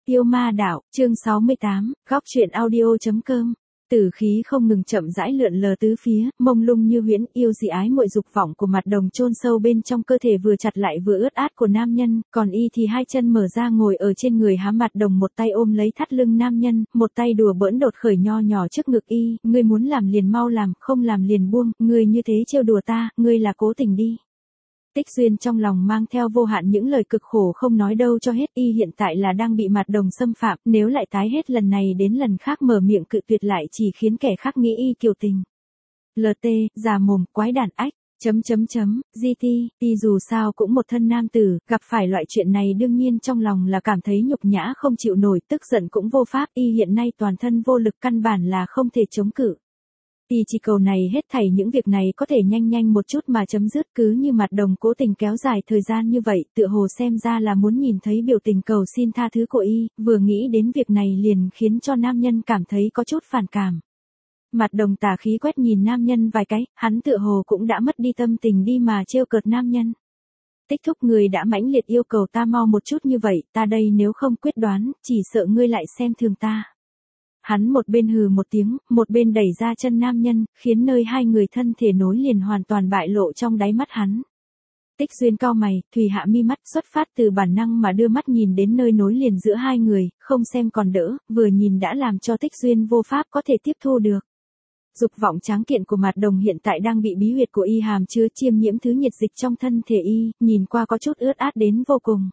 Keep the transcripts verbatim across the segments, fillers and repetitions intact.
Yêu ma đạo, chương sáu mươi tám, góc truyện audio.com. Tử khí không ngừng chậm rãi lượn lờ tứ phía, mông lung như huyễn, yêu dị ái muội dục vọng của Mạt Đồng chôn sâu bên trong cơ thể vừa chặt lại vừa ướt át của nam nhân, còn y thì hai chân mở ra ngồi ở trên người há Mạt Đồng, một tay ôm lấy thắt lưng nam nhân, một tay đùa bỡn đột khởi nho nhỏ trước ngực y, ngươi muốn làm liền mau làm, không làm liền buông, ngươi như thế trêu đùa ta, ngươi là cố tình đi. Tích Duyên trong lòng mang theo vô hạn những lời cực khổ không nói đâu cho hết, y hiện tại là đang bị Mạt Đồng xâm phạm, nếu lại tái hết lần này đến lần khác mở miệng cự tuyệt lại chỉ khiến kẻ khác nghĩ y kiều tình. lờ tê, già mồm, quái đản ách, chấm chấm chấm, giê tê, y dù sao cũng một thân nam tử, gặp phải loại chuyện này đương nhiên trong lòng là cảm thấy nhục nhã không chịu nổi, tức giận cũng vô pháp, y hiện nay toàn thân vô lực căn bản là không thể chống cự. Y chỉ cầu này hết thảy những việc này có thể nhanh nhanh một chút mà chấm dứt, cứ như Mạt Đồng cố tình kéo dài thời gian như vậy, tựa hồ xem ra là muốn nhìn thấy biểu tình cầu xin tha thứ của y, vừa nghĩ đến việc này liền khiến cho nam nhân cảm thấy có chút phản cảm. Mạt Đồng tà khí quét nhìn nam nhân vài cái, hắn tựa hồ cũng đã mất đi tâm tình đi mà trêu cợt nam nhân. Tích thúc, người đã mãnh liệt yêu cầu ta mau một chút như vậy, ta đây nếu không quyết đoán, chỉ sợ ngươi lại xem thường ta. Hắn một bên hừ một tiếng, một bên đẩy ra chân nam nhân, khiến nơi hai người thân thể nối liền hoàn toàn bại lộ trong đáy mắt hắn. Tích Duyên cau mày, Thùy hạ mi mắt, xuất phát từ bản năng mà đưa mắt nhìn đến nơi nối liền giữa hai người, không xem còn đỡ, vừa nhìn đã làm cho Tích Duyên vô pháp có thể tiếp thu được. Dục vọng tráng kiện của Mạt Đồng hiện tại đang bị bí huyệt của y hàm chứa chiêm nhiễm thứ nhiệt dịch trong thân thể y, nhìn qua có chút ướt át đến vô cùng.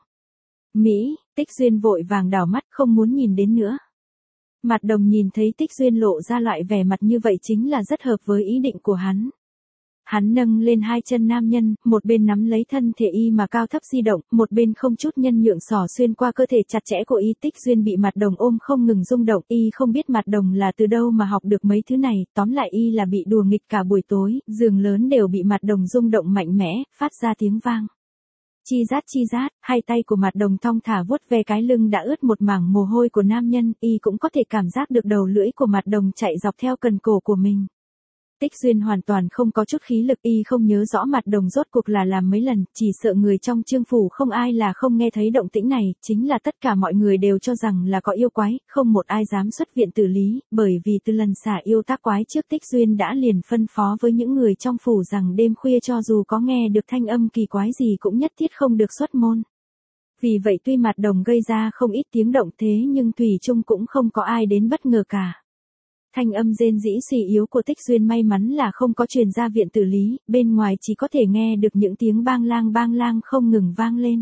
Mỹ, Tích Duyên vội vàng đảo mắt không muốn nhìn đến nữa. Mạt Đồng nhìn thấy Tích Duyên lộ ra loại vẻ mặt như vậy chính là rất hợp với ý định của hắn. Hắn nâng lên hai chân nam nhân, một bên nắm lấy thân thể y mà cao thấp di động, một bên không chút nhân nhượng xỏ xuyên qua cơ thể chặt chẽ của y. Tích Duyên bị Mạt Đồng ôm không ngừng rung động, y không biết Mạt Đồng là từ đâu mà học được mấy thứ này, tóm lại y là bị đùa nghịch cả buổi tối, giường lớn đều bị Mạt Đồng rung động mạnh mẽ, phát ra tiếng vang. Chi rát chi rát, hai tay của Mạt Đồng thong thả vuốt ve cái lưng đã ướt một mảng mồ hôi của nam nhân, y cũng có thể cảm giác được đầu lưỡi của Mạt Đồng chạy dọc theo cần cổ của mình. Tích Duyên hoàn toàn không có chút khí lực, y không nhớ rõ Mạt Đồng rốt cuộc là làm mấy lần, chỉ sợ người trong Trương phủ không ai là không nghe thấy động tĩnh này, chính là tất cả mọi người đều cho rằng là có yêu quái, không một ai dám xuất viện xử lý, bởi vì từ lần xả yêu tác quái trước Tích Duyên đã liền phân phó với những người trong phủ rằng đêm khuya cho dù có nghe được thanh âm kỳ quái gì cũng nhất thiết không được xuất môn. Vì vậy tuy Mạt Đồng gây ra không ít tiếng động thế nhưng thủy chung cũng không có ai đến bất ngờ cả. Thanh âm rên rỉ suy yếu của Tích Duyên may mắn là không có truyền ra viện tử lý, bên ngoài chỉ có thể nghe được những tiếng bang lang bang lang không ngừng vang lên.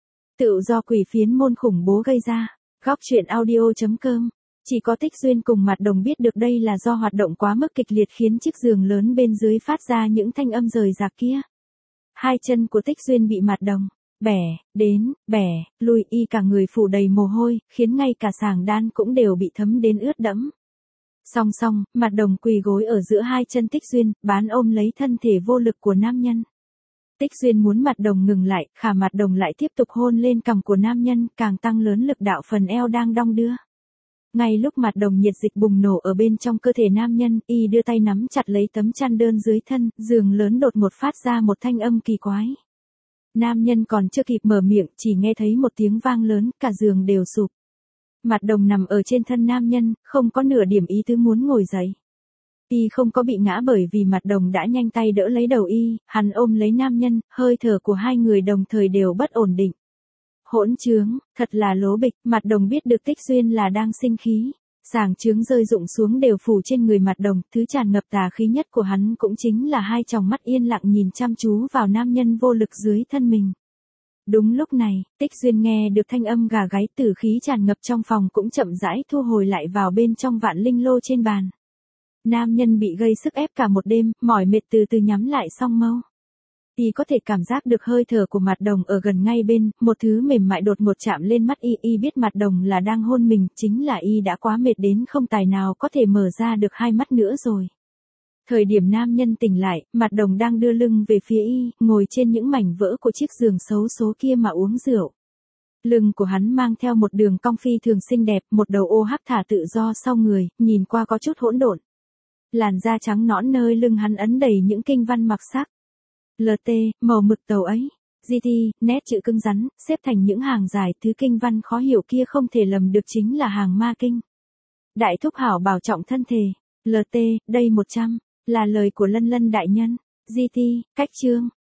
Tự do quỷ phiến môn khủng bố gây ra. Góc truyện audio.com. Chỉ có Tích Duyên cùng Mạt Đồng biết được đây là do hoạt động quá mức kịch liệt khiến chiếc giường lớn bên dưới phát ra những thanh âm rời rạc kia. Hai chân của Tích Duyên bị Mạt Đồng bẻ, đến, bẻ, lùi, y cả người phủ đầy mồ hôi, khiến ngay cả sàng đan cũng đều bị thấm đến ướt đẫm. Song song, Mạt Đồng quỳ gối ở giữa hai chân Tích Duyên, bán ôm lấy thân thể vô lực của nam nhân. Tích Duyên muốn Mạt Đồng ngừng lại, khả Mạt Đồng lại tiếp tục hôn lên cằm của nam nhân, càng tăng lớn lực đạo phần eo đang đong đưa. Ngay lúc Mạt Đồng nhiệt dịch bùng nổ ở bên trong cơ thể nam nhân, y đưa tay nắm chặt lấy tấm chăn đơn dưới thân, giường lớn đột ngột phát ra một thanh âm kỳ quái. Nam nhân còn chưa kịp mở miệng, chỉ nghe thấy một tiếng vang lớn, cả giường đều sụp. Mạt Đồng nằm ở trên thân nam nhân, không có nửa điểm ý tứ muốn ngồi dậy. Y không có bị ngã bởi vì Mạt Đồng đã nhanh tay đỡ lấy đầu y, hắn ôm lấy nam nhân, hơi thở của hai người đồng thời đều bất ổn định. Hỗn trướng, thật là lố bịch, Mạt Đồng biết được Tích Duyên là đang sinh khí. Sàng trướng rơi rụng xuống đều phủ trên người Mạt Đồng, thứ tràn ngập tà khí nhất của hắn cũng chính là hai tròng mắt yên lặng nhìn chăm chú vào nam nhân vô lực dưới thân mình. Đúng lúc này, Tích Duyên nghe được thanh âm gà gáy, tử khí tràn ngập trong phòng cũng chậm rãi thu hồi lại vào bên trong vạn linh lô trên bàn. Nam nhân bị gây sức ép cả một đêm, mỏi mệt từ từ nhắm lại song mâu. Y có thể cảm giác được hơi thở của Mạt Đồng ở gần ngay bên, một thứ mềm mại đột ngột chạm lên mắt y, y biết Mạt Đồng là đang hôn mình, chính là y đã quá mệt đến không tài nào có thể mở ra được hai mắt nữa rồi. Thời điểm nam nhân tỉnh lại, Mạt Đồng đang đưa lưng về phía y, ngồi trên những mảnh vỡ của chiếc giường xấu số kia mà uống rượu. Lưng của hắn mang theo một đường cong phi thường xinh đẹp, một đầu ô hắc thả tự do sau người, nhìn qua có chút hỗn độn. Làn da trắng nõn nơi lưng hắn ấn đầy những kinh văn mặc sắc. lờ tê, màu mực tàu ấy. giê tê, nét chữ cứng rắn, xếp thành những hàng dài, thứ kinh văn khó hiểu kia không thể lầm được chính là hàng ma kinh. Đại thúc hảo bảo trọng thân thể. lờ tê, đây một trăm, là lời của Lân Lân đại nhân. giê tê, cách chương.